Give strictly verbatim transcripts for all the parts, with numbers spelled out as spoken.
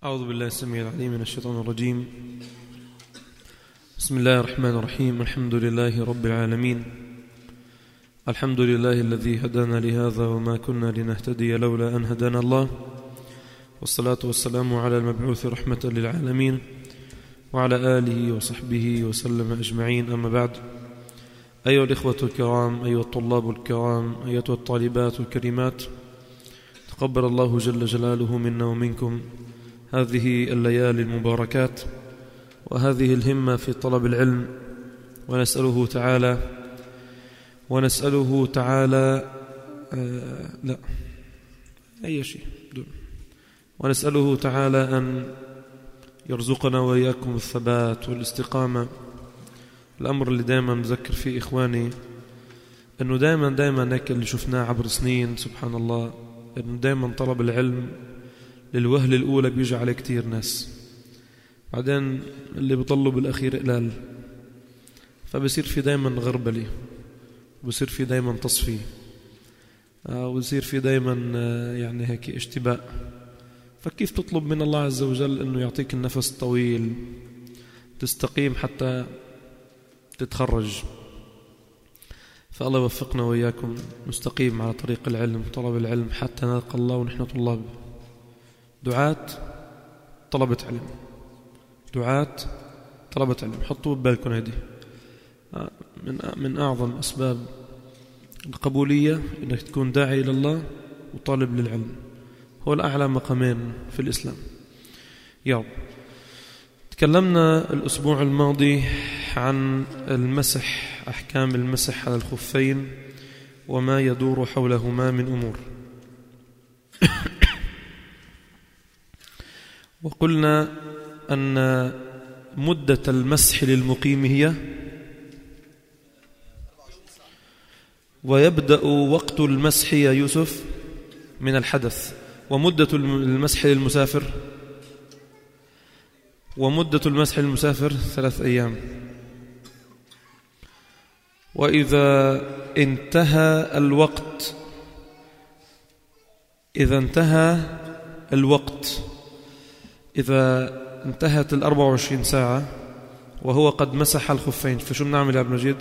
أعوذ بالله السميع العليم من الشيطان الرجيم. بسم الله الرحمن الرحيم. الحمد لله رب العالمين. الحمد لله الذي هدانا لهذا وما كنا لنهتدي لولا أن هدانا الله، والصلاة والسلام على المبعوث رحمة للعالمين وعلى آله وصحبه وسلم أجمعين. أما بعد، أيها الإخوة الكرام، أيها الطلاب الكرام، أيها الطالبات الكريمات، تقبل الله جل جلاله منا ومنكم هذه الليالي المباركات وهذه الهمة في طلب العلم، ونسأله تعالى ونسأله تعالى آه لا أي شيء دون ونسأله تعالى أن يرزقنا وإياكم الثبات والاستقامة. الأمر اللي دائما نذكر فيه إخواني أنه دائما دائما هيك اللي شفناه عبر سنين، سبحان الله، أنه دائما طلب العلم للوهلة الأولى بيجي عليه كتير ناس، بعدين اللي بيطلوا بالأخير قلال، فبصير في دايما غربلة، وبصير في دايما تصفي، وبصير في دايما يعني هيك اشتباء. فكيف تطلب من الله عز وجل أنه يعطيك النفس الطويل تستقيم حتى تتخرج؟ فالله يوفقنا وإياكم نستقيم على طريق العلم، طلب العلم، حتى نلقى الله ونحن طلاب دعاة طلبة علم، دعاة طلبة علم. حطوا ببالكم هذه من من أعظم أسباب القبولية، إنك تكون داعي إلى الله وطالب للعلم، هو الأعلى مقامين في الإسلام. يلا، تكلمنا الأسبوع الماضي عن المسح، أحكام المسح على الخفين وما يدور حولهما من أمور. وقلنا أن مدة المسح للمقيم هي، ويبدأ وقت المسح يا يوسف من الحدث، ومدة المسح للمسافر ومدة المسح للمسافر ثلاث أيام. وإذا انتهى الوقت إذا انتهى الوقت إذا انتهت الأربع وعشرين ساعة وهو قد مسح الخفين، فشو بنعمل يا عبد المجيد؟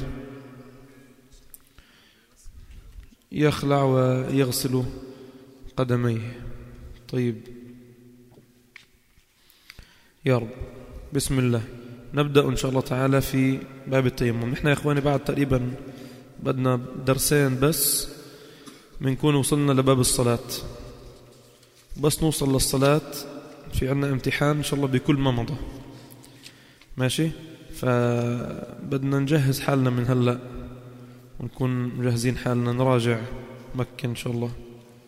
يخلع ويغسل قدميه. طيب يا رب، بسم الله. نبدأ إن شاء الله تعالى في باب التيمم. نحن يا إخواني بعد تقريبا بدنا درسين بس بنكون وصلنا لباب الصلاة، بس نوصل للصلاة في عنا امتحان إن شاء الله بكل ما مضى، ماشي؟ فبدنا نجهز حالنا من هلأ ونكون مجهزين حالنا، نراجع مكة إن شاء الله.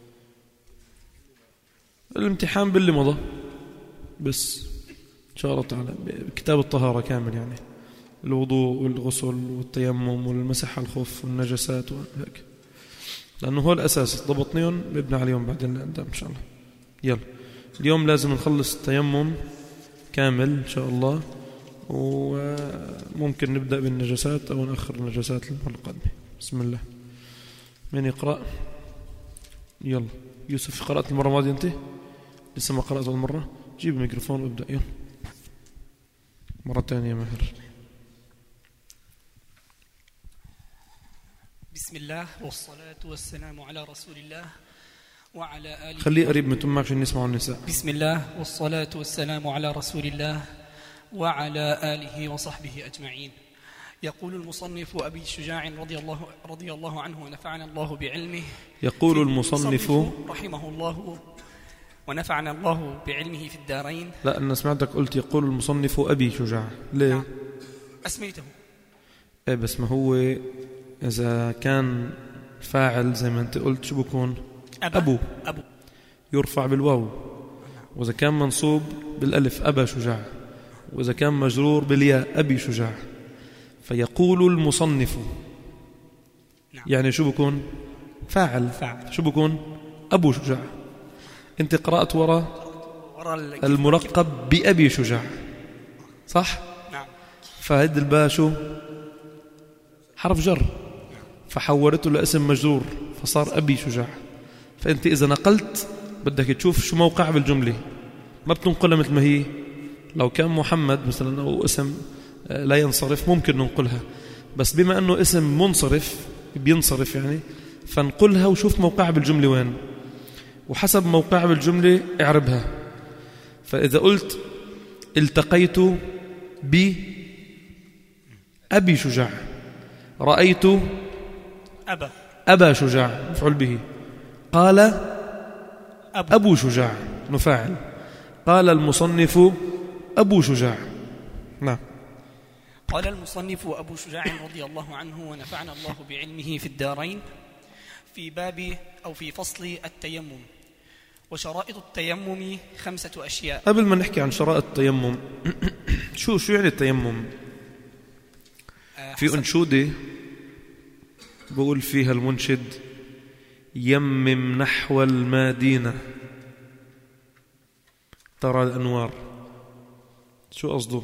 الامتحان باللي مضى بس إن شاء الله تعالى، كتاب الطهارة كامل، يعني الوضوء والغسل والتيمم والمسح على الخف والنجسات وهيك، لأنه هو الأساس، ضبطنيهم بيبنى عليهم بعدين قدام إن شاء الله. يلا، اليوم لازم نخلص التيمم كامل إن شاء الله، وممكن نبدأ بالنجسات أو نأخر النجسات للمرة القادمة. بسم الله. من يقرأ؟ يلا يوسف، قرأت المرة الماضية أنت؟ لسه ما قرأت المرة؟ جيب الميكروفون وابدأ. يلا مرة تانية ماهر. بسم الله والصلاة والسلام على رسول الله وعلى آله. خليه قريب من تمك عشان نسمعوا النساء. بسم الله والصلاة والسلام على رسول الله وعلى آله وصحبه أجمعين. يقول المصنف أبي شجاع رضي الله رضي الله عنه ونفعنا الله بعلمه. يقول المصنف رحمه الله ونفعنا الله بعلمه في الدارين. لا، أنا سمعتك قلت يقول المصنف أبي شجاع، ليه؟ نعم. أسميته إيه، بس ما هو إذا كان فاعل زي ما أنت قلت شو بكون؟ أبو. أبو يرفع بالواو، وإذا كان منصوب بالألف أبا شجاع، وإذا كان مجرور بالياء أبي شجاع. فيقول المصنف، نعم. يعني شو بكون؟ فاعل. فاعل. شو بكون؟ أبو شجاع. أنت قرأت وراء الملقب بأبي شجاع، صح؟ نعم. فهد الباء شو؟ حرف جر، فحولته لاسم مجرور فصار أبي شجاع. فأنت إذا نقلت بدك تشوف شو موقع بالجملة، ما بتنقلها مثل ما هي. لو كان محمد مثلا أو اسم لا ينصرف ممكن ننقلها، بس بما أنه اسم منصرف بينصرف يعني، فنقلها وشوف موقعها بالجملة وين، وحسب موقعها بالجملة اعربها. فإذا قلت التقيت بأبي شجاع، رأيت أبا أبا شجاع مفعول به، قال أبو, أبو شجاع نفاعل، قال المصنف أبو شجاع. نعم. قال المصنف أبو شجاع رضي الله عنه ونفعنا الله بعلمه في الدارين، في باب أو في فصل التيمم. وشرائط التيمم خمسة أشياء. قبل ما نحكي عن شرائط التيمم شو شو يعني التيمم؟ في أنشودة بقول فيها المنشد يمم نحو المدينة ترى الأنوار. شو قصده؟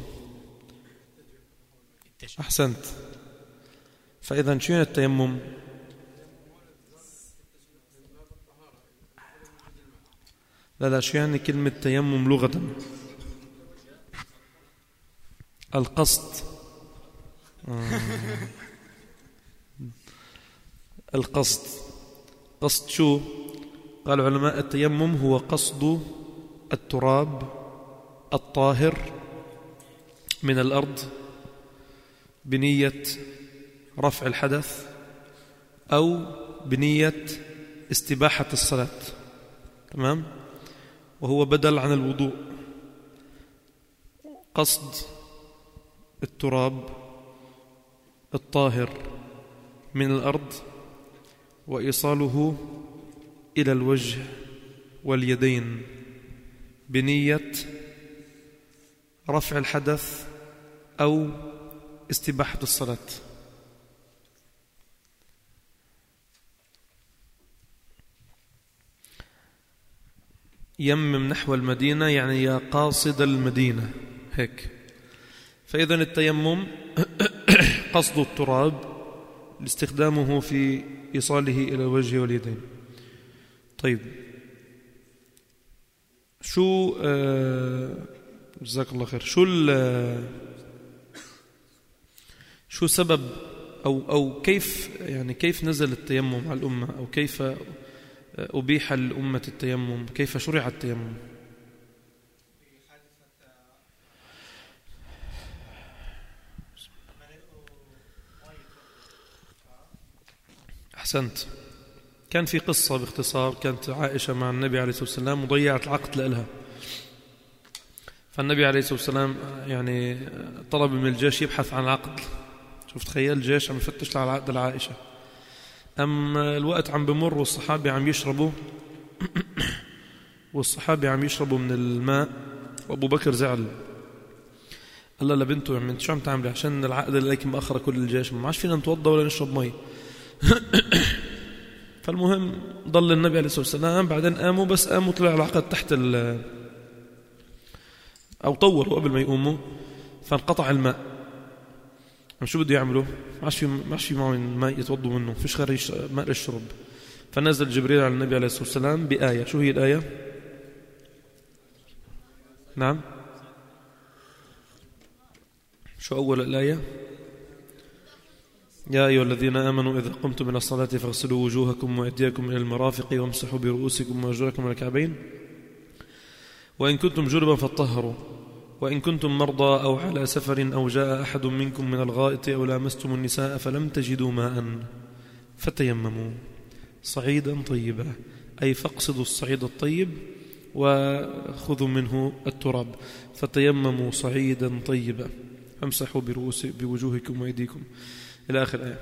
أحسنت. فإذا شو يعني التيمم؟ لا لا، شو يعني كلمة تيمم لغة؟ القصد. آه. القصد. قصد شو؟ قال علماء التيمم هو قصد التراب الطاهر من الأرض بنية رفع الحدث أو بنية استباحة الصلاة. تمام؟ وهو بدل عن الوضوء. قصد التراب الطاهر من الأرض وإيصاله إلى الوجه واليدين بنية رفع الحدث أو استباحة الصلاة. يمم نحو المدينة يعني يا قاصد المدينة هيك. فإذا التيمم قصد التراب لاستخدامه في إيصاله إلى الوجه واليدين. طيب شو آه جزاك الله خير، شو شو سبب أو أو كيف يعني كيف نزل التيمم على الأمة، أو كيف أبيح للأمة التيمم، كيف شرع التيمم؟ أحسنت. كان في قصة باختصار، كانت عائشة مع النبي عليه الصلاة والسلام وضيعت العقد لها، فالنبي عليه الصلاة والسلام يعني طلب من الجيش يبحث عن عقد. شوف تخيل الجيش عم يفتش على عقد العائشة. أم الوقت عم بمر والصحابة عم يشربوا والصحابة عم يشربوا من الماء، وأبو بكر زعل، قال له لبنته يعني انت شو عم تعملي؟ عشان العقد اللي لك مأخر كل الجيش ما عادش فينا نتوضى ولا نشرب مي. فالمهم ضل النبي عليه الصلاة والسلام، بعدين قاموا، بس قاموا طلع العقد تحت ال أو طوروا قبل ما يقوموا، فانقطع الماء. شو بده يعملوا؟ ما عادش في ما عادش في معهم ماء يتوضوا منه، فيش غير ماء للشرب. فنزل جبريل على النبي عليه الصلاة والسلام بآية. شو هي الآية؟ نعم، شو أول الآية؟ يا أيها الذين آمنوا إذا قمتم إلى الصلاة فاغسلوا وجوهكم وأيديكم إلى المرافق وامسحوا برؤوسكم وأرجلكم إلى الكعبين وإن كنتم جنبا فاطهروا وإن كنتم مرضى أو على سفر أو جاء أحد منكم من الغائط أو لامستم النساء فلم تجدوا ماء فتيمموا صعيدا طيبا، أي فاقصدوا الصعيد الطيب وخذوا منه التراب. فتيمموا صعيدا طيبا فامسحوا برؤوس بوجوهكم وأيديكم إلى آخر آية.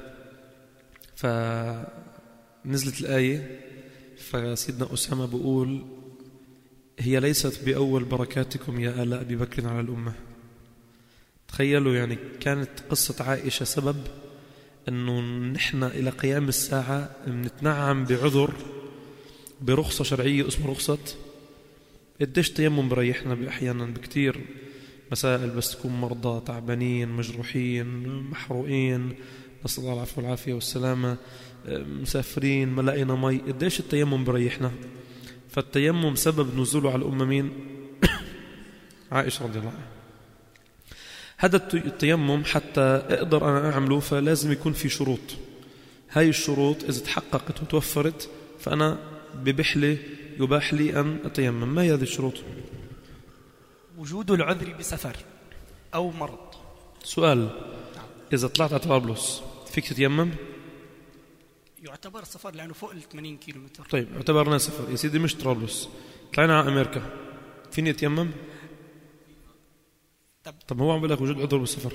فنزلت الآية، فسيدنا أسامة بقول هي ليست بأول بركاتكم يا آل أبي بكر على الأمة. تخيلوا يعني كانت قصة عائشة سبب أنه نحن إلى قيام الساعة نتنعم بعذر برخصة شرعية اسمها رخصة قديش تيمم بريحنا أحيانا بكتير مسائل، بس تكون مرضى تعبانين مجروحين محروقين نسأل الله العفو والعافية والسلامة، مسافرين ما لقينا مي، قديش التيمم بريحنا. فالتيمم سبب نزوله على الأمة مين؟ عائشة رضي الله عنها. هذا التيمم حتى أقدر أنا أعمله فلازم يكون في شروط. هاي الشروط إذا تحققت وتوفرت فأنا ببحلي يباح لي أن أتيمم. ما هي هذه الشروط؟ وجود العذر بسفر أو مرض. سؤال: إذا طلعت على طرابلس فيك تتيمم؟ يعتبر سفر لأنه فوق ال ثمانين كيلومتر. طيب اعتبرنا سفر يا سيدي، مش طرابلس، طلعنا على أمريكا، فيني أتيمم؟ طب, طب هو عم بقول لك وجود عذر بالسفر.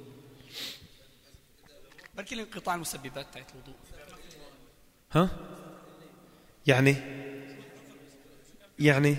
بركي لانقطاع المسببات تاعت الوضوء. ها؟ يعني يعني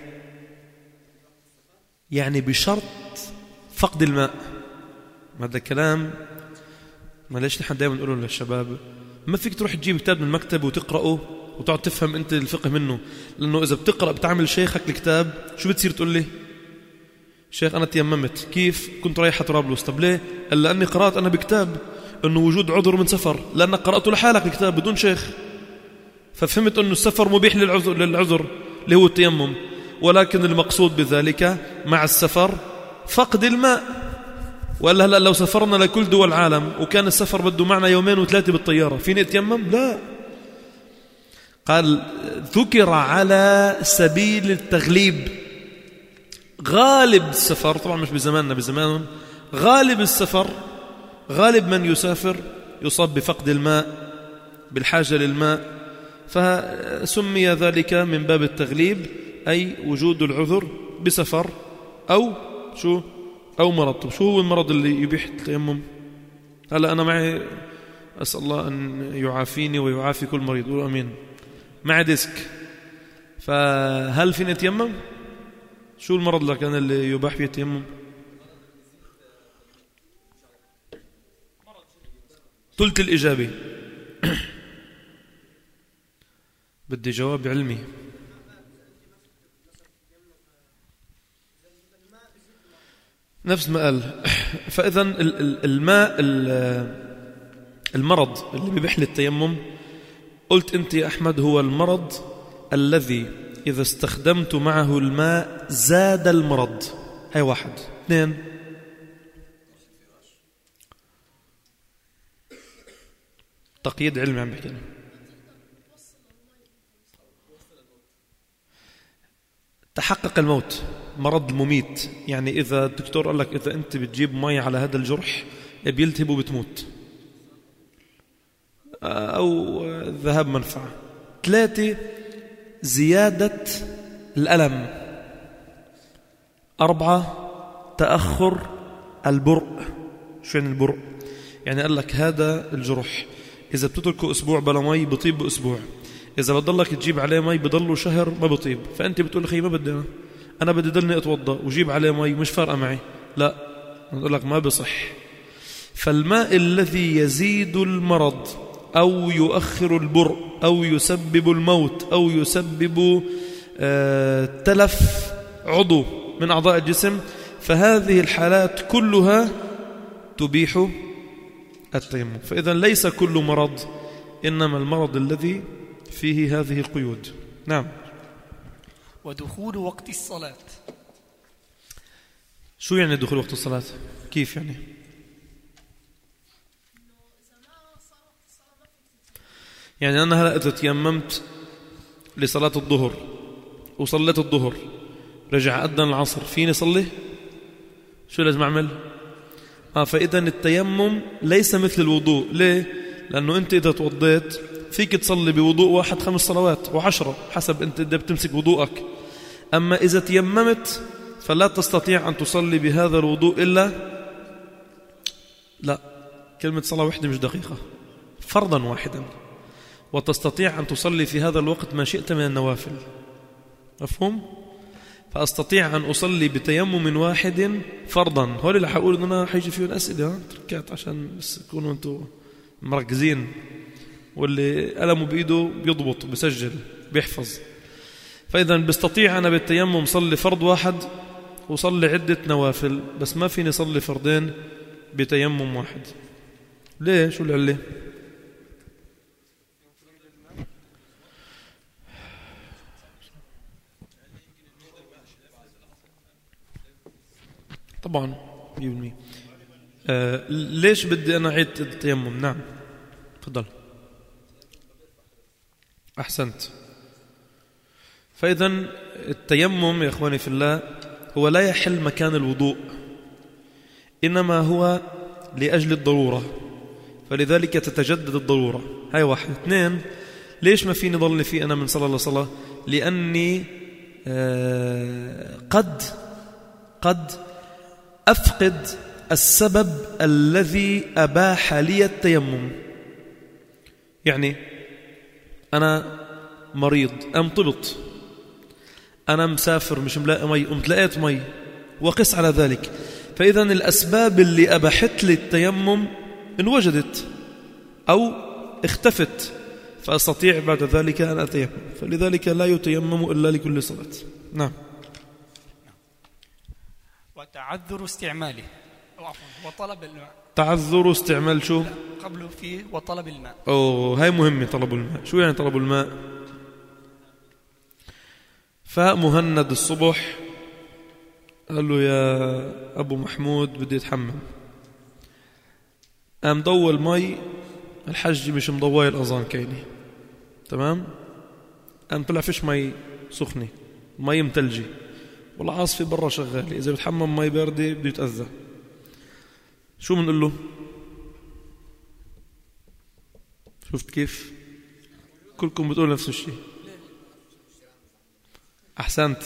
يعني بشرط فقد الماء. هذا الكلام ما ليش نحن دائما نقوله للشباب، ما فيك تروح تجيب كتاب من المكتب وتقرأه وتقعد تفهم أنت الفقه منه، لأنه إذا بتقرأ بتعمل شيخك الكتاب شو بتصير تقول لي؟ شيخ أنا تيممت، كيف؟ كنت رايح طرابلس. طب ليه؟ قال لأني قرأت أنا بكتاب أنه وجود عذر من سفر، لأنك قرأته لحالك الكتاب بدون شيخ، ففهمت أنه السفر مبيح للعذر, للعذر اللي هو التيمم، ولكن المقصود بذلك مع السفر فقد الماء. وقال هلا لو سافرنا لكل دول العالم وكان السفر بده معنا يومين وثلاثة بالطيارة فيني اتيمم؟ لا. قال ذكر على سبيل التغليب. غالب السفر طبعا مش بزماننا، بزمانهم غالب السفر، غالب من يسافر يصاب بفقد الماء، بالحاجة للماء، فسمي ذلك من باب التغليب، أي وجود العذر بسفر أو شو أو مرض. طب شو هو المرض اللي يبيح التيمم؟ هلا أنا معي، أسأل الله أن يعافيني ويعافي كل مريض، قولوا أمين. معي ديسك، فهل فيني أتيمم؟ شو المرض اللي كان اللي يباح فيه التيمم؟ ثلث الإجابة. بدي جواب علمي. نفس ما قال. فإذا الماء المرض اللي بيبيح للتيمم قلت أنت يا أحمد هو المرض الذي إذا استخدمت معه الماء زاد المرض. هاي واحد. اثنين، تقييد علمي عم بحكي. تحقق الموت، مرض مميت، يعني إذا الدكتور قال لك إذا أنت بتجيب مي على هذا الجرح بيلتهب وبتموت، أو ذهاب منفعة. ثلاثة، زيادة الألم. أربعة، تأخر البرء. شو يعني البرء؟ يعني قال لك هذا الجرح إذا بتتركه أسبوع بلا مي بطيب بأسبوع، إذا بتضلك تجيب عليه مي بضله شهر ما بطيب. فأنت بتقول أخي ما بدي أنا أنا بدي ضلني أتوضأ وجيب عليه مي مش فارقة معي. لا، نقول لك ما بصح. فالماء الذي يزيد المرض أو يؤخر البرء أو يسبب الموت أو يسبب آه تلف عضو من أعضاء الجسم، فهذه الحالات كلها تبيح التيمم. فإذا ليس كل مرض، إنما المرض الذي فيه هذه القيود. نعم. ودخول وقت الصلاة. شو يعني دخول وقت الصلاة؟ كيف يعني؟ يعني أنا هلأ إذا تيممت لصلاة الظهر وصليت الظهر رجع أذن العصر فيني صلي؟ شو لازم أعمل؟ آه فإذا التيمم ليس مثل الوضوء. ليه؟ لأنه أنت إذا توضيت فيك تصلي بوضوء واحد خمس صلوات وعشرة حسب أنت إذا بتمسك وضوءك. أما إذا تيممت فلا تستطيع أن تصلي بهذا الوضوء إلا لا كلمة صلاة واحدة مش دقيقة، فرضا واحدا، وتستطيع أن تصلي في هذا الوقت ما شئت من النوافل. مفهوم؟ فأستطيع أن أصلي بتيمم واحد فرضا. هولي اللي حقول إن أنا حيجي فيهم أسئلة تركات عشان بس تكونوا أنتوا مركزين، واللي قلمه بإيده بيضبط بسجل بيحفظ. فإذا بستطيع أنا بالتيمم صلي فرض واحد وصلي عدة نوافل، بس ما فيني صلي فرضين بتيمم واحد. ليه؟ شو العلة؟ طبعا مية بالمية. آه ليش بدي أنا أعيد التيمم؟ نعم تفضل. أحسنت. فإذا التيمم يا إخواني في الله هو لا يحل مكان الوضوء، إنما هو لأجل الضرورة، فلذلك تتجدد الضرورة. هاي واحد. اثنين، ليش ما فيني ضلني فيه أنا من صلاة لصلاة؟ لأني آه قد قد أفقد السبب الذي أباح لي التيمم. يعني أنا مريض أم طبط، أنا مسافر مش ملاقي مي أم تلاقيت مي، وقس على ذلك. فإذا الأسباب اللي أباحت لي التيمم انوجدت أو اختفت، فأستطيع بعد ذلك أن أتيمم. فلذلك لا يتيمم إلا لكل صلاة. نعم. وتعذر استعماله أو عفوا وطلب الماء. تعذر استعمال شو؟ قبله فيه وطلب الماء. أوه هاي مهمة. طلب الماء شو يعني طلب الماء؟ فمهند الصبح قال له يا أبو محمود بدي أتحمم، قام ضوى المي، الحج مش مضوي الأذان كيني، تمام؟ قام طلع فيش مي سخنة، مي متلجي، والعاصفة برا شغالة، إذا بتحمم مي باردة بده يتأذى. شو بنقول له؟ شفت كيف؟ كلكم بتقول نفس الشيء. أحسنت.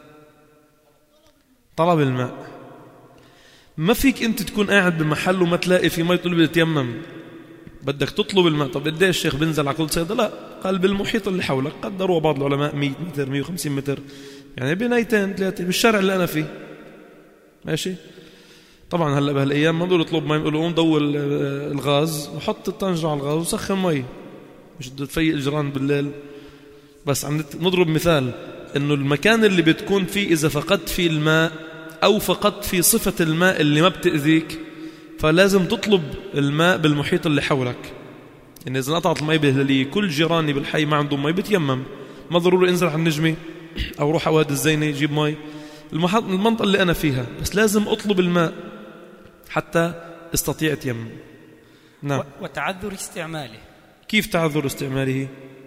طلب الماء. ما فيك أنت تكون قاعد بمحل وما تلاقي في مي تقول بدي أتيمم، بدك تطلب الماء. طب قديش الشيخ بنزل على كل صيدة؟ لا، قال بالمحيط اللي حولك. قدروا بعض العلماء مية متر مية وخمسين متر، يعني بنايتين ثلاثة بالشارع اللي أنا فيه. ماشي. طبعا هلا بهالايام ما بيقولوا اطلب مي، بيقولوا قوم ضوي الغاز وحط الطنجره على الغاز وسخن مي، مش بده تفيق الجيران بالليل. بس عم نضرب مثال انه المكان اللي بتكون فيه اذا فقدت فيه الماء او فقدت فيه صفه الماء اللي ما بتاذيك، فلازم تطلب الماء بالمحيط اللي حولك. يعني اذا قطعت المي بالهلاليه، كل جيراني بالحي ما عندهم مي بتيمم، ما ضروري انزل على النجمه او روح على وادي الزينه جيب مي. المنطقه اللي انا فيها بس لازم اطلب الماء حتى استطيع يتيمم. نعم. وتعذر استعماله. كيف تعذر استعماله؟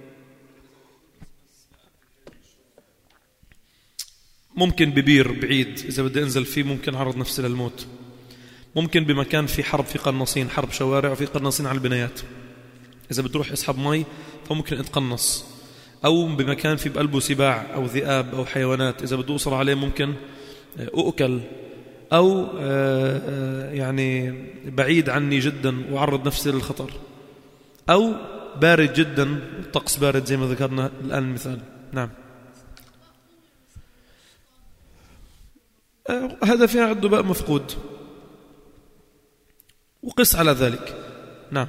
ممكن ببير بعيد إذا بدي أنزل فيه ممكن أعرض نفسي للموت، ممكن بمكان في حرب، في قناصين، حرب شوارع وفي قناصين على البنايات، إذا بتروح اسحب مي فممكن اتقنص، أو بمكان في بقلبه سباع أو ذئاب أو حيوانات، إذا بدي أوصل عليه ممكن أؤكل، أو يعني بعيد عني جدا وأعرض نفسي للخطر، أو بارد جدا الطقس بارد زي ما ذكرنا الآن المثال. نعم. هذا فيها عد بقى مفقود وقس على ذلك. نعم.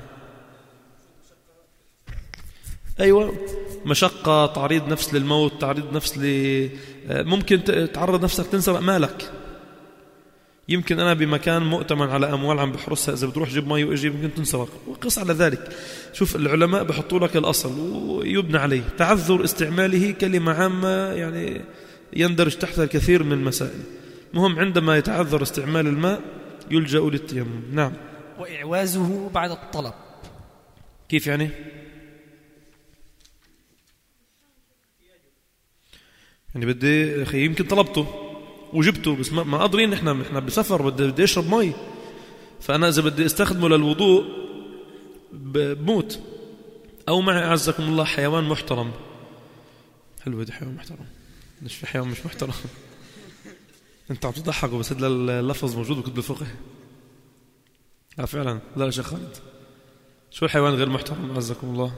أيوة، مشقة، تعريض نفس للموت، تعريض نفس ل ممكن تعرض نفسك تنسرق مالك. يمكن أنا بمكان مؤتمن على أموال عم بحرسها، إذا بتروح جيب مي وإجي ممكن تنسرق، وقس على ذلك. شوف العلماء بحطوا لك الأصل ويبنى عليه. تعذر استعماله كلمة عامة يعني يندرج تحتها الكثير من المسائل. مهم عندما يتعذر استعمال الماء يلجأ للتيمم. نعم. وإعوازه بعد الطلب. كيف يعني؟ يعني بدي أخي يمكن طلبته وجبته بس ما قادرين، نحن نحن بسفر بدي بدي أشرب مي، فأنا إذا بدي استخدمه للوضوء بموت. أو معي أعزكم الله حيوان محترم. حلوة دي حيوان محترم، مش في حيوان مش محترم. أنت عم تضحكوا بس هذا اللفظ موجود بكتب الفقه. لا فعلا، لا شيخ خالد. شو الحيوان غير محترم أعزكم الله؟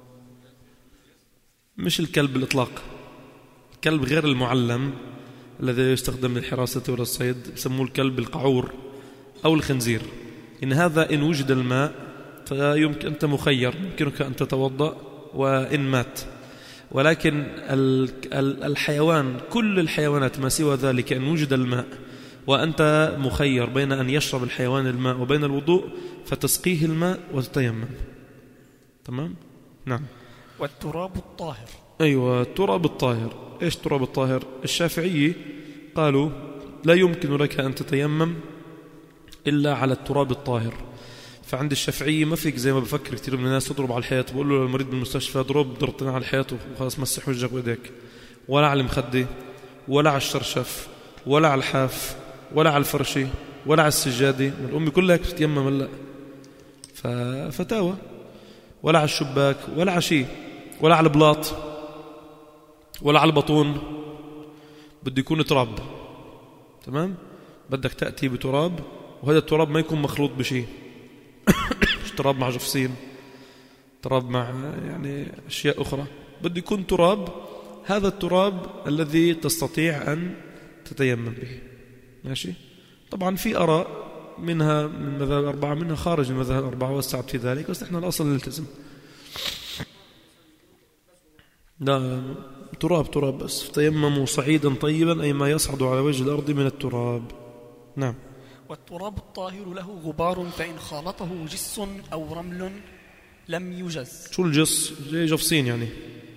مش الكلب بالإطلاق، الكلب غير المعلم الذي يستخدم للحراسة والصيد، يسموه الكلب القعور أو الخنزير. إن هذا إن وجد الماء فيمكن أنت مخير، يمكنك أن تتوضأ وإن مات. ولكن الحيوان، كل الحيوانات ما سوى ذلك، إن وجد الماء وأنت مخير بين أن يشرب الحيوان الماء وبين الوضوء، فتسقيه الماء وتتيمم. تمام؟ نعم. والتراب الطاهر. أيوة، التراب الطاهر. إيش تراب الطاهر؟ الشافعية قالوا لا يمكن لك أن تتيمم إلا على التراب الطاهر. فعند الشافعية ما فيك زي ما بفكر كثير من الناس تضرب على الحياة، بقول له للمريض بالمستشفى ضرب ضربتين على الحياة وخلاص مسح وجهك وإيديك، ولا على المخدة ولا على الشرشف ولا على الحاف ولا على الفرشة ولا على السجادة. الأمي كلها بتتيمم هلا ففتاوى، ولا على الشباك ولا على شيء ولا على البلاط ولا على البطون، بده يكون تراب. تمام؟ بدك تأتي بتراب، وهذا التراب ما يكون مخلوط بشيء مش تراب مع جفصين، تراب مع يعني أشياء أخرى، بده يكون تراب. هذا التراب الذي تستطيع أن تتيمم به. ماشي؟ طبعا في آراء منها من المذاهب الأربعة، منها خارج المذاهب الأربعة وسعت في ذلك، بس نحن الأصل نلتزم. لا تراب تراب بس. تيمموا صعيدا طيبا أي ما يصعد على وجه الأرض من التراب. نعم. والتراب الطاهر له غبار فإن خالطه جس أو رمل لم يجز. شو الجس؟ زي جفصين يعني.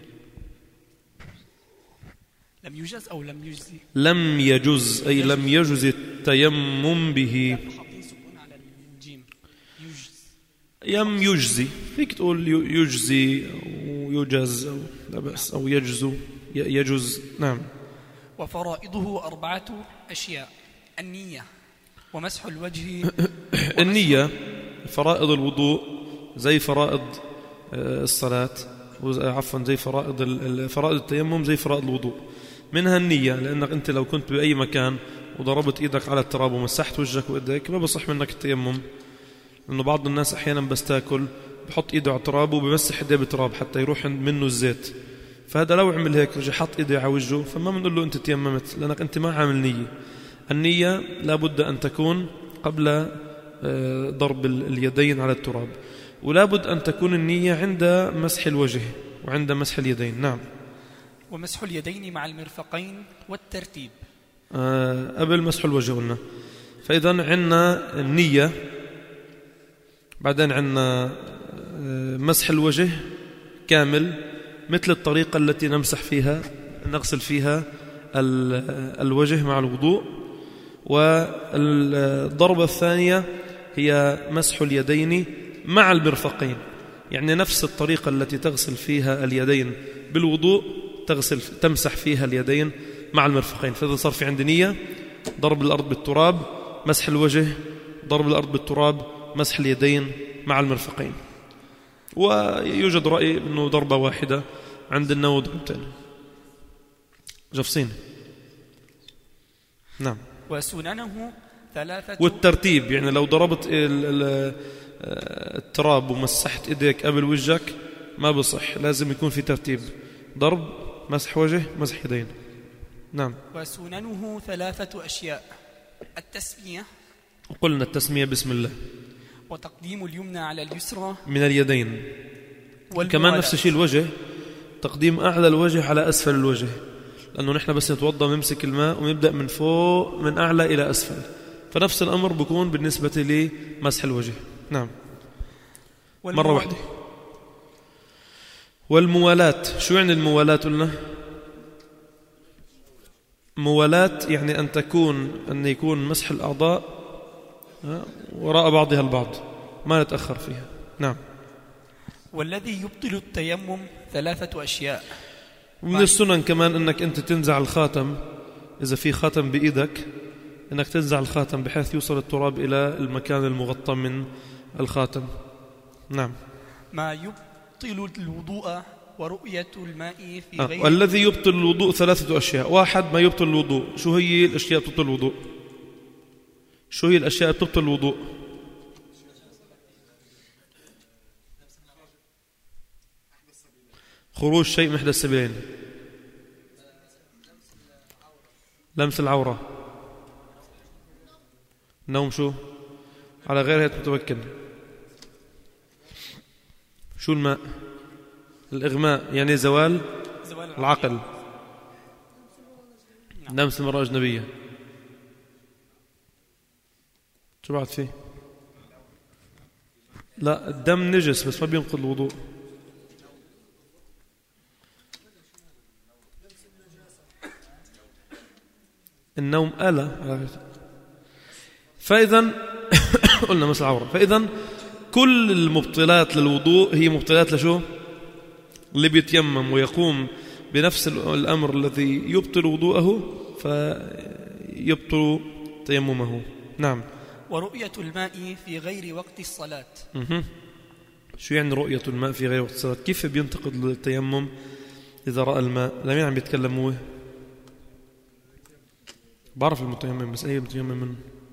لم يجز أو لم يجزي. لم يجز أي لم يجز التيمم به. يم يجزي، فيك تقول يجزي أو يجز أو لا بأس، أو يجزو يجز. نعم. وفرائضه أربعة أشياء: النية ومسح الوجه. النية فرائض الوضوء زي فرائض الصلاة، عفوا زي فرائض فرائض التيمم زي فرائض الوضوء. منها النية، لأنك أنت لو كنت بأي مكان وضربت إيدك على التراب ومسحت وجهك وإيديك ما بصح منك التيمم، لأنه بعض الناس أحيانا بس تاكل بحط إيده على التراب وبمسح إيديه بتراب حتى يروح منه الزيت، فهذا لو عمل هيك رجع حط إيديه على وجهه فما بنقول له أنت تيممت، لأنك أنت ما عامل نية. النية لابد أن تكون قبل ضرب اليدين على التراب، ولابد أن تكون النية عند مسح الوجه وعند مسح اليدين. نعم. ومسح اليدين مع المرفقين والترتيب. آه قبل مسح الوجه قلنا. فإذا عندنا النية، بعدين عندنا مسح الوجه كامل مثل الطريقة التي نمسح فيها نغسل فيها الوجه مع الوضوء. والضربة الثانية هي مسح اليدين مع المرفقين، يعني نفس الطريقة التي تغسل فيها اليدين بالوضوء تغسل تمسح فيها اليدين مع المرفقين. فإذا صار في عندي نية ضرب الأرض بالتراب، مسح الوجه، ضرب الأرض بالتراب، مسح اليدين مع المرفقين. ويوجد رأي أنه ضربة واحدة عند النوى ضربتين جفصين. نعم. وسننه ثلاثة. والترتيب يعني لو ضربت التراب ومسحت إيديك قبل وجهك ما بصح، لازم يكون في ترتيب: ضرب، مسح وجه، مسح يدين. نعم. وسننه ثلاثة أشياء: التسمية، وقلنا التسمية بسم الله، وتقديم اليمنى على اليسرى من اليدين، كمان نفس الشيء الوجه، تقديم أعلى الوجه على أسفل الوجه، لأنه نحن بس نتوضأ نمسك الماء ونبدأ من فوق من أعلى إلى أسفل، فنفس الأمر بيكون بالنسبة لمسح الوجه. نعم. مرة واحدة. والموالاة، شو يعني الموالاة؟ قلنا موالاة يعني أن تكون أن يكون مسح الأعضاء وراء بعضها البعض، ما نتأخر فيها. نعم. والذي يبطل التيمم ثلاثة أشياء. ومن السنن كمان أنك أنت تنزع الخاتم، إذا في خاتم بإيدك أنك تنزع الخاتم بحيث يوصل التراب إلى المكان المغطى من الخاتم. نعم. ما يبطل الوضوء ورؤية الماء في آه. غير. والذي يبطل الوضوء ثلاثة أشياء. واحد، ما يبطل الوضوء. شو هي الأشياء تبطل الوضوء؟ شو هي الأشياء تبطل الوضوء؟ خروج شيء من إحدى السبيلين، لمس العورة، نوم شو على غير هيئة متمكن. شو الماء؟ الإغماء يعني زوال العقل، لمس المرأة أجنبية. شو بعد فيه؟ لا، الدم نجس بس ما بينقض الوضوء. النوم آلة. فإذا قلنا مثل عورة. فإذا كل المبطلات للوضوء هي مبطلات لشو؟ اللي بيتيمم ويقوم بنفس الأمر الذي يبطل وضوءه فيبطل تيممه. نعم. ورؤية الماء في غير وقت الصلاة. مه. شو يعني رؤية الماء في غير وقت الصلاة؟ كيف بينتقد التيمم إذا رأى الماء؟ لمين عم بيتكلم هو؟ بعرف المتيمم، بس أي متيمم منه؟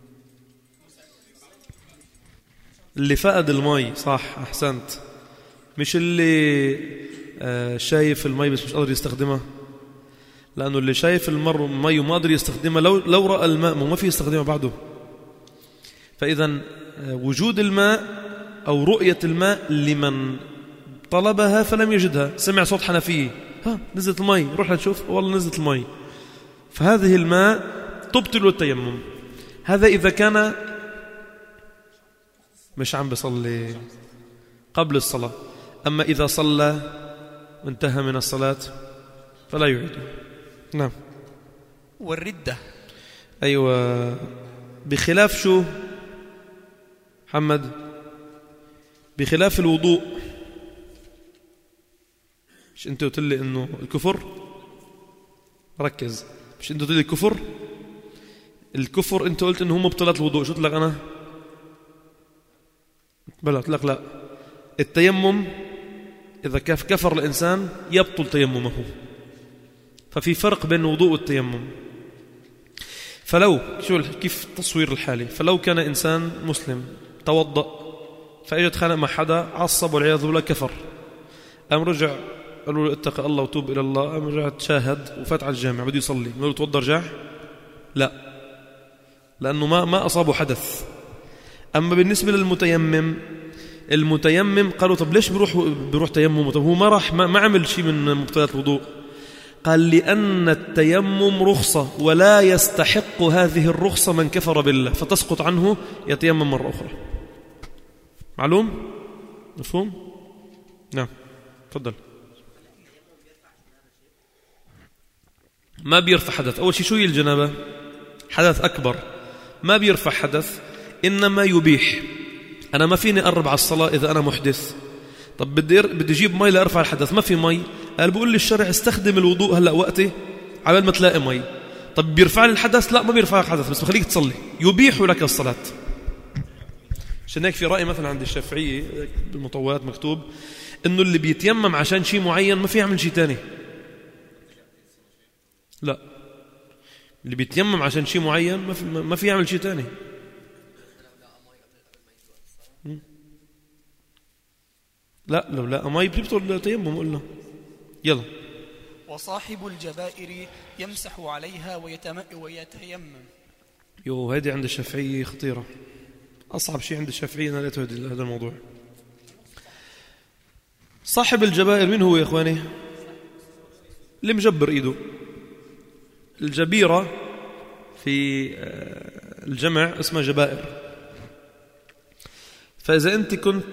اللي فقد المي. صح، أحسنت. مش اللي آه شايف المي بس مش قادر يستخدمها، لأنه اللي شايف المر المي وما قادر يستخدمها لو لو رأى الماء ما في يستخدمها بعده. فإذا آه وجود الماء أو رؤية الماء لمن طلبها فلم يجدها، سمع صوت حنفية، ها نزلت المي، روح لتشوف، والله نزلت المي، فهذه الماء تبطل التيمم. هذا إذا كان مش عم بيصلي قبل الصلاة. أما إذا صلى وانتهى من الصلاة فلا يعيد. نعم. والردة. أيوة. بخلاف شو محمد؟ بخلاف الوضوء. مش أنت قلت لي إنه الكفر؟ ركز. مش أنت قلت لي الكفر؟ الكفر أنت قلت إنه هم مبطلات الوضوء. شو قلت لك أنا؟ بلا قلت لك لا، التيمم إذا كف كفر الإنسان يبطل تيممه. ففي فرق بين الوضوء والتيمم. فلو شو كيف التصوير الحالي؟ فلو كان إنسان مسلم توضأ فإجت خانق مع حدا عصب والعياذ بالله كفر، قام رجع قالوا له اتق الله وتوب إلى الله، قام رجع تشاهد وفات على الجامع بده يصلي، قالوا له توضأ رجع؟ لا، لأنه ما ما أصابه حدث. أما بالنسبة للمتيمم، المتيمم قالوا طب ليش بيروح بيروح تيمم؟ طب هو ما راح ما, ما عمل شيء من مبطلات الوضوء. قال لأن التيمم رخصة ولا يستحق هذه الرخصة من كفر بالله، فتسقط عنه يتيمم مرة أخرى. معلوم؟ مفهوم؟ نعم. تفضل. ما بيرفع حدث. أول شيء شو هي الجنابة؟ حدث أكبر، ما بيرفع حدث، إنما يبيح. أنا ما فيني أقرب على الصلاة إذا أنا محدث. طب بدي بدي أجيب مي لأرفع الحدث، ما في مي. قال بقول لي الشرع استخدم الوضوء هلأ وقتي على ما تلاقي مي. طب بيرفع لي الحدث؟ لا، ما بيرفع لك حدث، بس بخليك تصلي، يبيح لك الصلاة. عشان هيك في رأي مثلا عند الشافعية بالمطولات مكتوب إنه اللي بيتيمم عشان شيء معين ما في يعمل شيء تاني. لا، اللي بيتيمم عشان شيء معين ما في ما في يعمل شيء تاني. لا، لو لا مي بيبطل التيمم. قلنا يلا. وصاحب الجبائر يمسح عليها ويتيمم. يو هذه عند الشافعية خطيرة، أصعب شيء عند الشافعية أنا لقيته هذا الموضوع. صاحب الجبائر من هو يا إخواني؟ اللي مجبر إيده. الجبيرة في الجمع اسمها جبائر. فإذا أنت كنت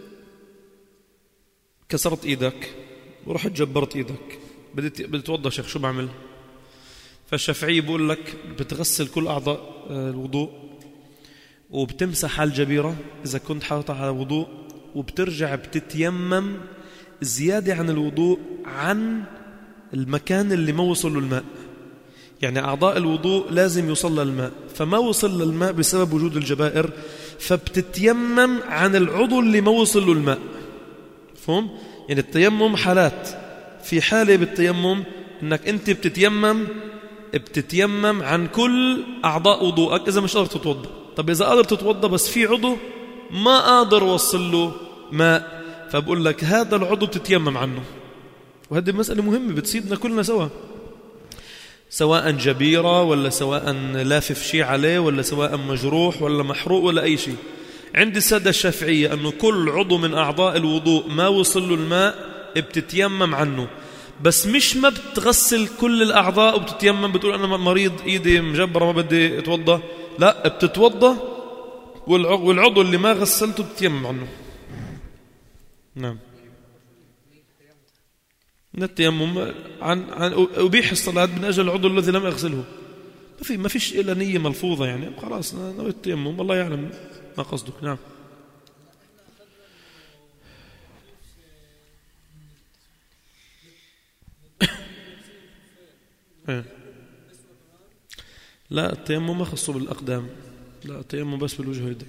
كسرت إيدك ورحت جبرت إيدك، بدي بدي توضأ شيخ، شو بعمل؟ فالشافعي بيقول لك بتغسل كل أعضاء الوضوء وبتمسح على الجبيرة إذا كنت حاطها على وضوء، وبترجع بتتيمم زيادة عن الوضوء عن المكان اللي ما وصل له الماء. يعني أعضاء الوضوء لازم يوصل للماء، فما وصل للماء بسبب وجود الجبائر، فبتتيمم عن العضو اللي ما وصل له الماء. فهم؟ يعني التيمم حالات. في حالة بالتيمم إنك أنت بتتيمم بتتيمم عن كل أعضاء وضوءك إذا مش قادر تتوضأ. طب إذا قادر تتوضأ بس في عضو ما قادر وصل له ماء، فبقول لك هذا العضو بتتيمم عنه. وهذه مسألة مهمة بتسيدنا كلنا سوا، سواء جبيرة ولا سواء لافف شيء عليه ولا سواء مجروح ولا محروق ولا أي شيء. عند السادة الشافعية أنه كل عضو من أعضاء الوضوء ما وصل له الماء بتتيمم عنه، بس مش ما بتغسل كل الأعضاء وبتتيمم بتقول أنا مريض إيدي مجبرة ما بدي أتوضى. لا، بتتوضى والعضو اللي ما غسلته بتتيمم عنه. نعم. من التيمم عن عن أبيح الصلاة من أجل العضو الذي لم أغسله، ما في ما فيش إلا نية ملفوظة يعني خلاص نويت التيمم والله يعلم ما قصدك. نعم. لا التيمم ما خصه بالأقدام، لا التيمم بس بالوجه واليدين.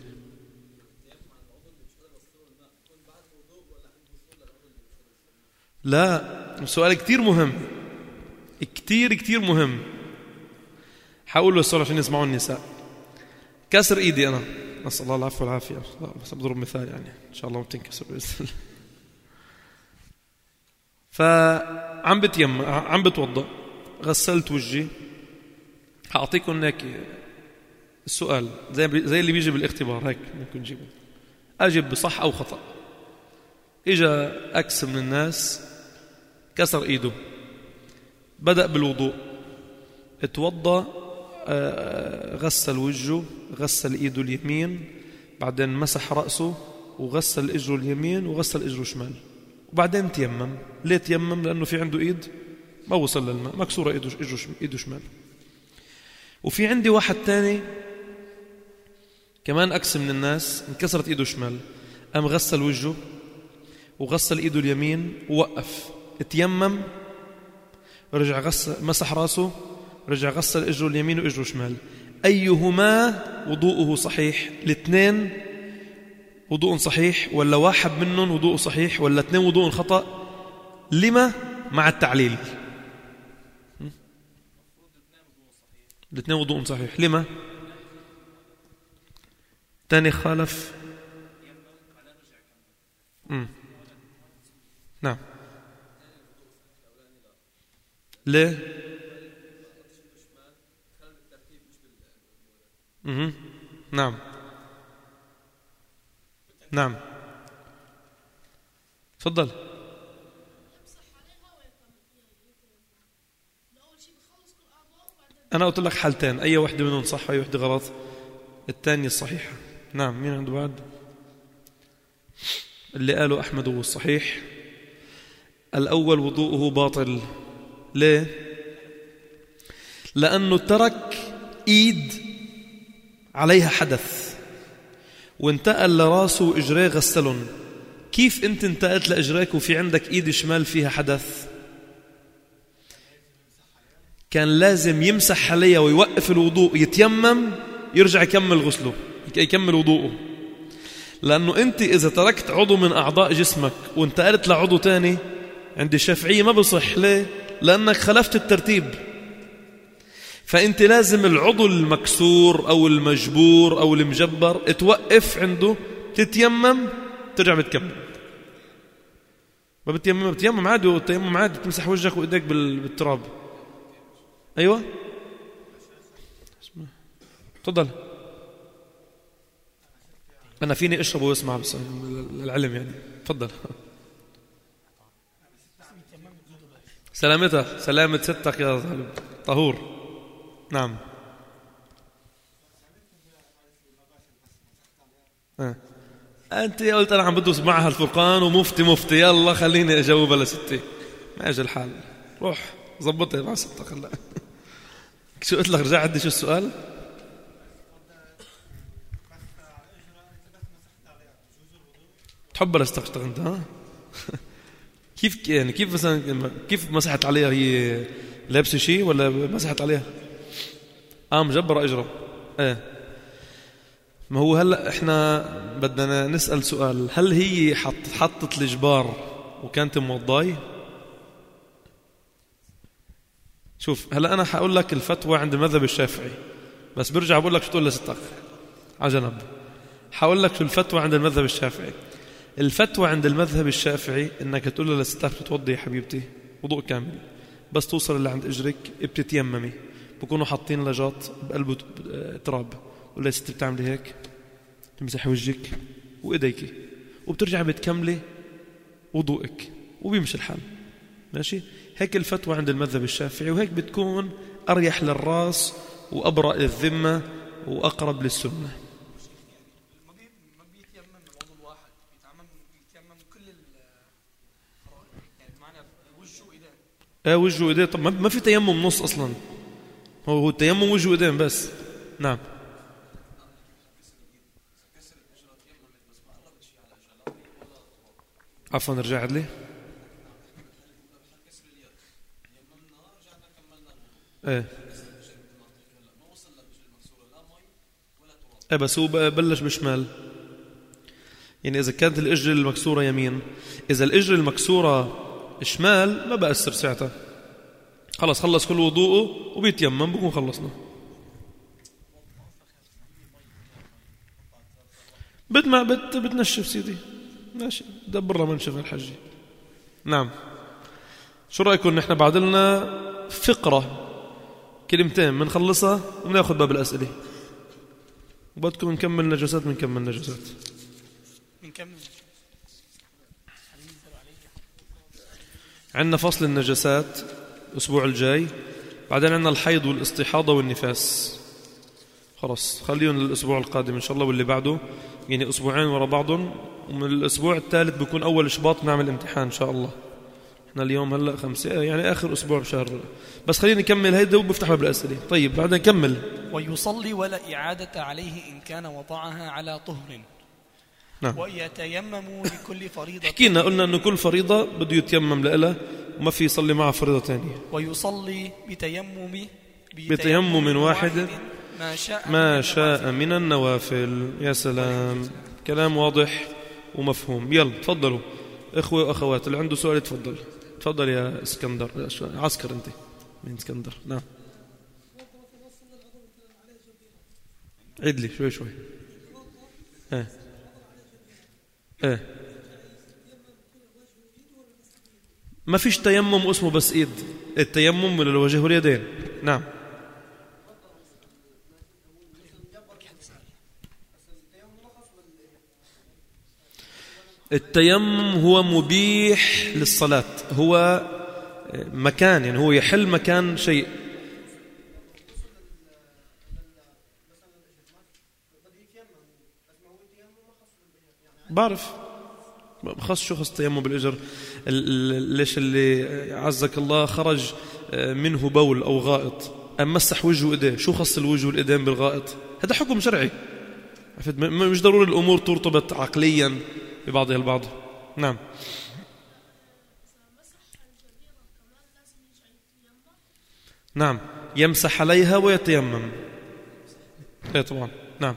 لا سؤال كتير مهم كتير كتير مهم، حاول له السؤال عشان يسمعوا النساء. كسر ايدي انا، نسأل الله العفو والعافية، بس بضرب مثال يعني ان شاء الله ما بتنكسر بإذن الله. فعم بتيم عم بتوضأ، غسلت وجهي. هأعطيكم هيك السؤال زي زي اللي بيجي بالاختبار، هيك ممكن نجيبه، أجب بصح أو خطأ. إجا أكس من الناس كسر إيده، بدأ بالوضوء، اتوضأ، غسل وجهه، غسل إيده اليمين، بعدين مسح رأسه وغسل إجره اليمين وغسل إجره الشمال، وبعدين تيمم. ليه تيمم؟ لأنه في عنده إيد ما وصل للماء، مكسورة إيده إيده شمال. وفي عندي واحد تاني كمان أكس من الناس انكسرت إيده شمال، قام غسل وجهه وغسل إيده اليمين ووقف، اتيمم، رجع غسل مسح راسه، رجع غسل إجره اليمين وإجره الشمال. أيهما وضوءه صحيح؟ الاثنين وضوء صحيح، ولا واحد منهم وضوء صحيح، ولا اثنين وضوء خطأ؟ لما؟ مع التعليل. الاثنين وضوء صحيح. لما؟ تاني خالف. مم. نعم. ليه؟ مم. نعم نعم تفضل. أنا قلت لك حالتين، أي واحدة منهم صح وأي واحدة غلط. الثانية الصحيحة. نعم. مين عنده بعد؟ اللي قاله أحمد هو الصحيح. الأول وضوءه باطل. ليه؟ لأنه ترك إيد عليها حدث وانتقل لراسه وإجريه غسلن. كيف أنت انتقلت لإجريك وفي عندك إيد شمال فيها حدث؟ كان لازم يمسح عليها ويوقف الوضوء، يتيمم، يرجع يكمل غسله، يكمل وضوءه. لأنه أنت إذا تركت عضو من أعضاء جسمك وانتقلت لعضو تاني عند الشافعية ما بصح. ليه؟ لأنك خلفت الترتيب. فأنت لازم العضو المكسور أو المجبور أو المجبر توقف عنده، تتيمم، ترجع بتكمل. ما بتيمم بتيمم عادي، والتيمم عادي تمسح وجهك وإيديك بالتراب. أيوة تفضل. أنا فيني أشرب واسمع بس العلم يعني. تفضل. سلامتك، سلامة ستك يا طهور. نعم. أه. أنت قلت أنا عم بدرس معها الفرقان ومفتي مفتي، يلا خليني أجاوب لستي. ما أجي الحال، روح ضبطها مع ستك. خلا شو قلت لك؟ رجع عندي شو السؤال؟ تحب الاستغفر انت؟ ها كيف يعني كيف مثلا كيف مسحت عليها؟ هي لابسه شيء ولا مسحت عليها؟ اه مجبره اجره. ايه ما هو هلا احنا بدنا نسال سؤال، هل هي حط حطت الجبار وكانت موضاي؟ شوف هلا انا حاقول لك الفتوى عند المذهب الشافعي، بس برجع بقول لك شو تقول لستك على جنب. حاقول لك شو الفتوى عند المذهب الشافعي. الفتوى عند المذهب الشافعي انك تقول له لستك بتوضي يا حبيبتي وضوء كامل، بس توصل اللي عند اجرك بتتيممي، بكونوا حاطين لجاط بقلبه تراب، ولا ست بتعملي هيك، تمسحي وجهك وايديك وبترجعي بتكملي وضوءك وبيمشي الحال. ماشي؟ هيك الفتوى عند المذهب الشافعي، وهيك بتكون اريح للراس وابرأ للذمه واقرب للسنه. ايه وجهه وايديه. طب ما في تيمم نص اصلا، هو هو التيمم وجه وإيدين بس. نعم. عفوا رجع عدلي. ايه ايه بس هو بلش بشمال، يعني إذا كانت الإجر المكسورة يمين، إذا الإجر المكسورة شمال ما بأثر ساعتها، خلص خلص كل وضوءه وبيتيمم بكون خلصنا. بت ما بت بتنشف سيدي ماشي، دبر منشف الحجي. نعم. شو رأيكم نحن بعد لنا فقرة كلمتين بنخلصها وبناخذ باب الأسئلة، وبدكم نكمل نجاسات بنكمل نجاسات نكمل. عندنا فصل النجاسات الأسبوع الجاي، بعدين عندنا الحيض والاستحاضة والنفاس. خلاص خليهم للأسبوع القادم إن شاء الله واللي بعده، يعني أسبوعين وراء بعضهم، ومن الأسبوع الثالث بيكون أول شباط نعمل امتحان إن شاء الله. احنا اليوم هلأ خمسة، يعني آخر أسبوع بشهر، بس خلينا نكمل هيدا وبفتح باب الأسئلة. طيب بعدين نكمل. ويصلي ولا إعادة عليه إن كان وضعها على طهر. نعم. ويتيمم لكل فريضة. حكينا قلنا أنه كل فريضة بده يتيمم لها وما في يصلي معها فريضة تانية. ويصلي بتيمم بتيمم واحد ما شاء, ما شاء من النوافل. يا سلام، كلام واضح ومفهوم. يلا تفضلوا إخوة وأخوات، اللي عنده سؤال تفضل. تفضل يا اسكندر. عسكر أنت من اسكندر. نعم. عيد لي شوي شوي. ايه ايه ما فيش تيمم اسمه بس ايد، التيمم من الوجه واليدين. نعم. التيمم هو مبيح للصلاة، هو مكان، يعني هو يحل مكان شيء. بعرف خص شو خص التيمم بالإجر. ليش اللي عزك الله خرج منه بول أو غائط أم مسح وجهه وإيديه، شو خص الوجه والإيدين بالغائط؟ هذا حكم شرعي، مش ضروري الأمور ترتبط عقليا ببعضها البعض. نعم. نعم يمسح عليها ويتيمم. ايه طبعا. نعم.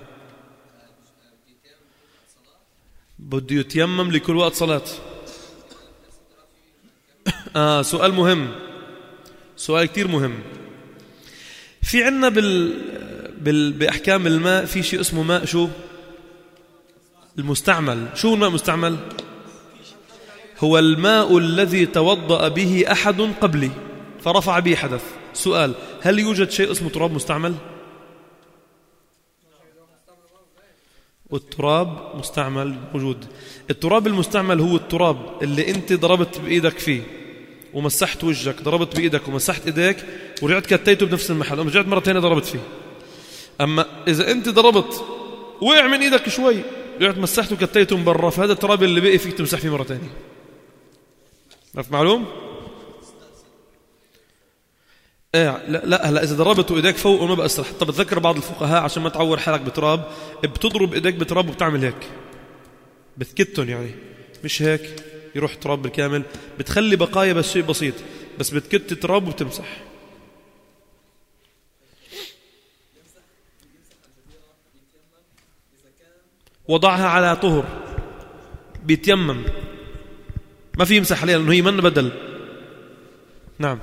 بده يتيمم لكل وقت صلاة. آه سؤال مهم، سؤال كتير مهم. في عنا بال... بال... بأحكام الماء في شيء اسمه ماء شو المستعمل. شو الماء المستعمل؟ هو الماء الذي توضأ به أحد قبلي فرفع به حدث. سؤال، هل يوجد شيء اسمه تراب مستعمل؟ والتراب مستعمل موجود. التراب المستعمل هو التراب اللي انت ضربت بإيدك فيه ومسحت وجهك، ضربت بإيدك ومسحت إيديك ورجعت كتيته بنفس المحل ورجعت مرة ثانية ضربت فيه. أما إذا انت ضربت وقع من إيدك شوي رجعت مسحته وكتيته من برا، فهذا التراب اللي بقي فيك تمسح فيه مرة ثانية. عرفت معلوم؟ ايه لا لا هلا اذا ضربت ايديك فوق وما بأثر. حتى بتذكر بعض الفقهاء عشان ما تعور حالك بتراب بتضرب ايديك بتراب وبتعمل هيك بتكتن، يعني مش هيك يروح تراب بالكامل، بتخلي بقايا بس شيء بسيط، بس بتكت تراب وبتمسح. وضعها على طهر بيتيمم، ما في يمسح عليها لأنه هي من بدل. نعم.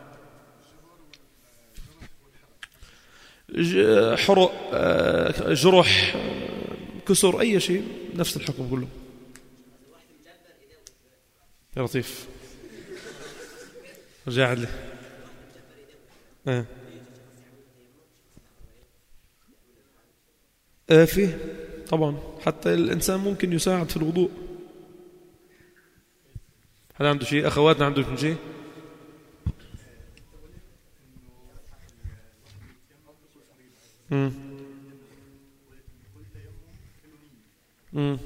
حرق، جرح، كسر، أي شيء نفس الحكم كله. يا لطيف رجع لي. اه اه فيه طبعا، حتى الإنسان ممكن يساعد في الوضوء. هل عنده شيء؟ أخواتنا عنده شيء؟ امم امم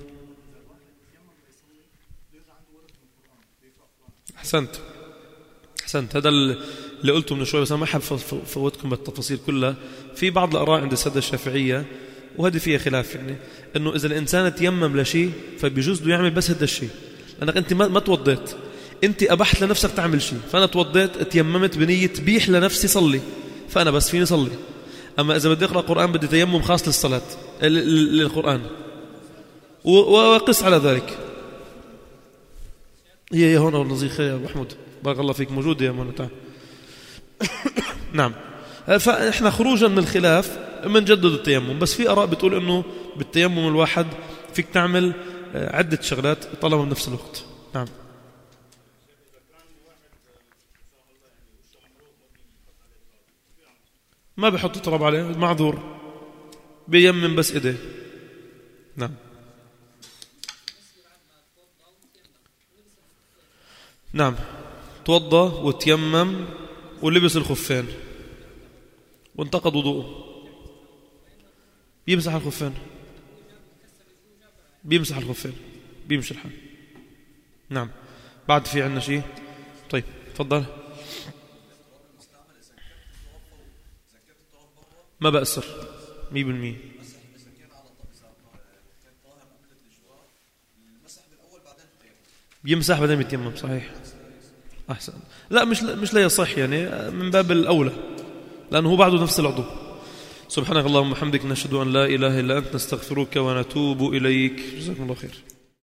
احسنت احسنت هذا اللي قلته من شوي، بس أنا ما حاب فوتكم بالتفاصيل كلها. في بعض الآراء عند السادة الشافعية وهذه فيها خلاف، يعني إنه إذا الإنسان تيمم لشيء فبيجوز له يعمل بس هذا الشيء، لأنك أنت ما, ما توضيت، أنت أبحت لنفسك تعمل شيء، فأنا توضيت تيممت بنية تبيح لنفسي صلي، فأنا بس فيني صلي. أما إذا بدي أقرأ قرآن بدي تيمم خاص للصلاة للقرآن، وقس على ذلك. هي هي هون النظيخة يا أبو محمود، بارك الله فيك، موجودة يا مولانا. نعم. فإحنا خروجا من الخلاف بنجدد التيمم، بس في آراء بتقول إنه بالتيمم الواحد فيك تعمل عدة شغلات طالما بنفس الوقت. نعم. ما بحط تراب عليه، معذور، بيمم بس إيديه. نعم. نعم، توضى وتيمم ولبس الخفين وانتقض وضوءه، بيمسح الخفين، بيمسح الخفين، بيمشي الحال. نعم. بعد في عنا شيء؟ طيب تفضل. ما بأثر مية بالمية. بيمسح بعدين يتيمم، صحيح، أحسن. لا مش مش لا يصح، يعني من باب الأولى لأنه هو بعده نفس العضو. سبحانك اللهم وبحمدك، نشهد أن لا إله إلا أنت، نستغفرك ونتوب إليك. جزاكم الله خير.